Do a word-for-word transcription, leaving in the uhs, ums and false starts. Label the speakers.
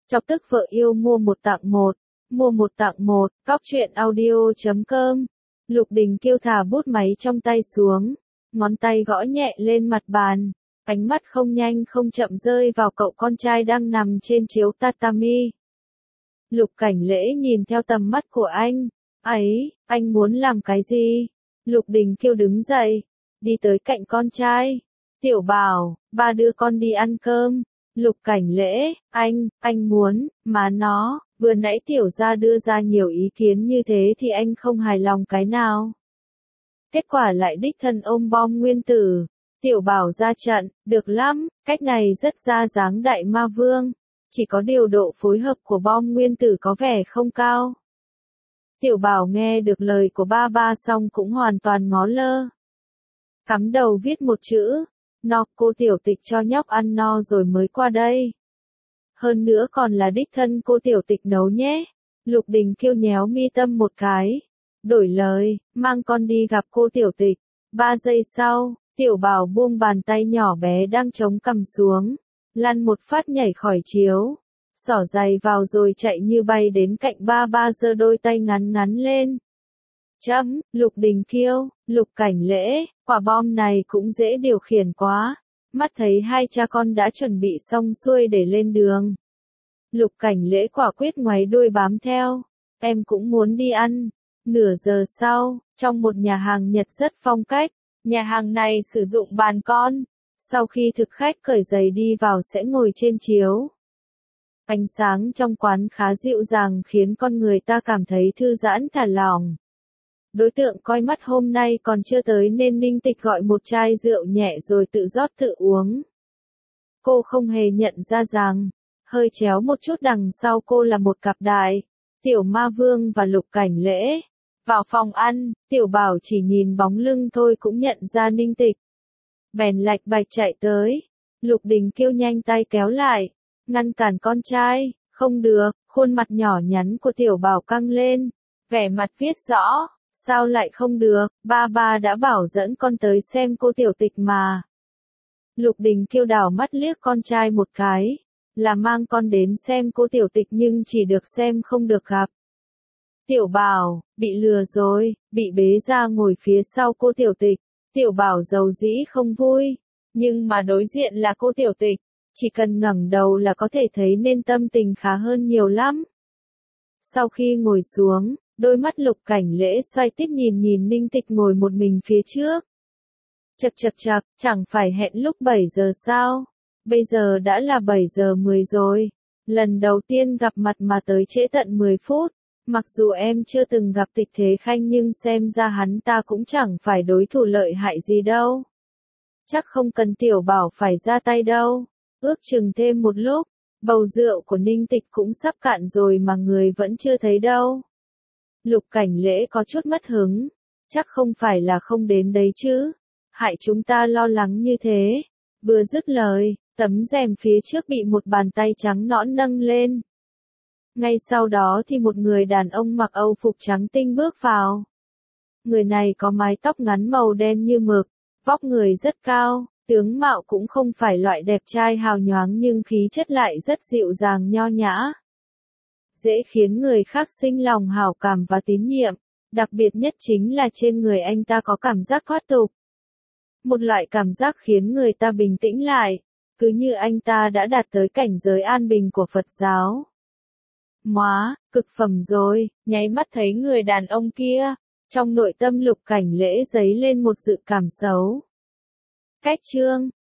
Speaker 1: Chọc tức vợ yêu mua một tặng một, mua một tặng một, cóc truyện audio chấm com. Lục Đình Kiêu thả bút máy trong tay xuống, ngón tay gõ nhẹ lên mặt bàn, ánh mắt không nhanh không chậm rơi vào cậu con trai đang nằm trên chiếu tatami. Lục Cảnh Lễ nhìn theo tầm mắt của anh, ấy, anh muốn làm cái gì? Lục Đình Kiêu đứng dậy, đi tới cạnh con trai. Tiểu Bảo, ba đưa con đi ăn cơm. Lục Cảnh Lễ, anh, anh muốn, mà nó, vừa nãy Tiểu gia đưa ra nhiều ý kiến như thế thì anh không hài lòng cái nào. Kết quả lại đích thân ôm bom nguyên tử. Tiểu Bảo ra trận, được lắm, cách này rất ra dáng đại ma vương. Chỉ có điều độ phối hợp của bom nguyên tử có vẻ không cao. Tiểu Bảo nghe được lời của ba ba xong cũng hoàn toàn ngó lơ. Cắm đầu viết một chữ. No, cô Tiểu Tịch cho nhóc ăn no rồi mới qua đây. Hơn nữa còn là đích thân cô Tiểu Tịch nấu nhé. Lục Đình Kiêu nhéo mi tâm một cái. Đổi lời, mang con đi gặp cô Tiểu Tịch. Ba giây sau, Tiểu Bảo buông bàn tay nhỏ bé đang chống cằm xuống. Lăn một phát nhảy khỏi chiếu. Xỏ giày vào rồi chạy như bay đến cạnh ba ba giơ đôi tay ngắn ngắn lên. Chấm, Lục Đình Kiêu, Lục Cảnh Lễ, quả bom này cũng dễ điều khiển quá. Mắt thấy hai cha con đã chuẩn bị xong xuôi để lên đường. Lục Cảnh Lễ quả quyết ngoáy đuôi bám theo. Em cũng muốn đi ăn. Nửa giờ sau, trong một nhà hàng Nhật rất phong cách, nhà hàng này sử dụng bàn con. Sau khi thực khách cởi giày đi vào sẽ ngồi trên chiếu. Ánh sáng trong quán khá dịu dàng khiến con người ta cảm thấy thư giãn thả lỏng. Đối tượng coi mắt hôm nay còn chưa tới nên Ninh Tịch gọi một chai rượu nhẹ rồi tự rót tự uống. Cô không hề nhận ra rằng, hơi chéo một chút đằng sau cô là một cặp đại, Tiểu Ma Vương và Lục Cảnh Lễ. Vào phòng ăn, Tiểu Bảo chỉ nhìn bóng lưng thôi cũng nhận ra Ninh Tịch. Bèn lạch bạch chạy tới. Lục Đình Kiêu nhanh tay kéo lại, ngăn cản con trai, không được, khuôn mặt nhỏ nhắn của Tiểu Bảo căng lên, vẻ mặt viết rõ. Sao lại không được, ba ba đã bảo dẫn con tới xem cô Tiểu Tịch mà. Lục Đình Kiêu đảo mắt liếc con trai một cái, là mang con đến xem cô Tiểu Tịch nhưng chỉ được xem không được gặp. Tiểu Bảo, bị lừa rồi, bị bế ra ngồi phía sau cô Tiểu Tịch. Tiểu Bảo dầu dĩ không vui, nhưng mà đối diện là cô Tiểu Tịch, chỉ cần ngẩng đầu là có thể thấy nên tâm tình khá hơn nhiều lắm. Sau khi ngồi xuống, đôi mắt Lục Cảnh Lễ xoay tít nhìn nhìn Ninh Tịch ngồi một mình phía trước. Chậc chậc chậc, chẳng phải hẹn lúc bảy giờ sao? Bây giờ đã là bảy giờ mười rồi. Lần đầu tiên gặp mặt mà tới trễ tận mười phút. Mặc dù em chưa từng gặp Tịch Thế Khanh nhưng xem ra hắn ta cũng chẳng phải đối thủ lợi hại gì đâu. Chắc không cần Tiểu Bảo phải ra tay đâu. Ước chừng thêm một lúc, bầu rượu của Ninh Tịch cũng sắp cạn rồi mà người vẫn chưa thấy đâu. Lục Cảnh Lễ có chút mất hứng, chắc không phải là không đến đấy chứ, hại chúng ta lo lắng như thế. Vừa dứt lời, tấm rèm phía trước bị một bàn tay trắng nõn nâng lên. Ngay sau đó thì một người đàn ông mặc âu phục trắng tinh bước vào. Người này có mái tóc ngắn màu đen như mực, vóc người rất cao, tướng mạo cũng không phải loại đẹp trai hào nhoáng nhưng khí chất lại rất dịu dàng nho nhã. Dễ khiến người khác sinh lòng hảo cảm và tín nhiệm, đặc biệt nhất chính là trên người anh ta có cảm giác thoát tục. Một loại cảm giác khiến người ta bình tĩnh lại, cứ như anh ta đã đạt tới cảnh giới an bình của Phật giáo. Móa, cực phẩm rồi, nháy mắt thấy người đàn ông kia, trong nội tâm Lục Cảnh Lễ dấy lên một dự cảm xấu. Cách chương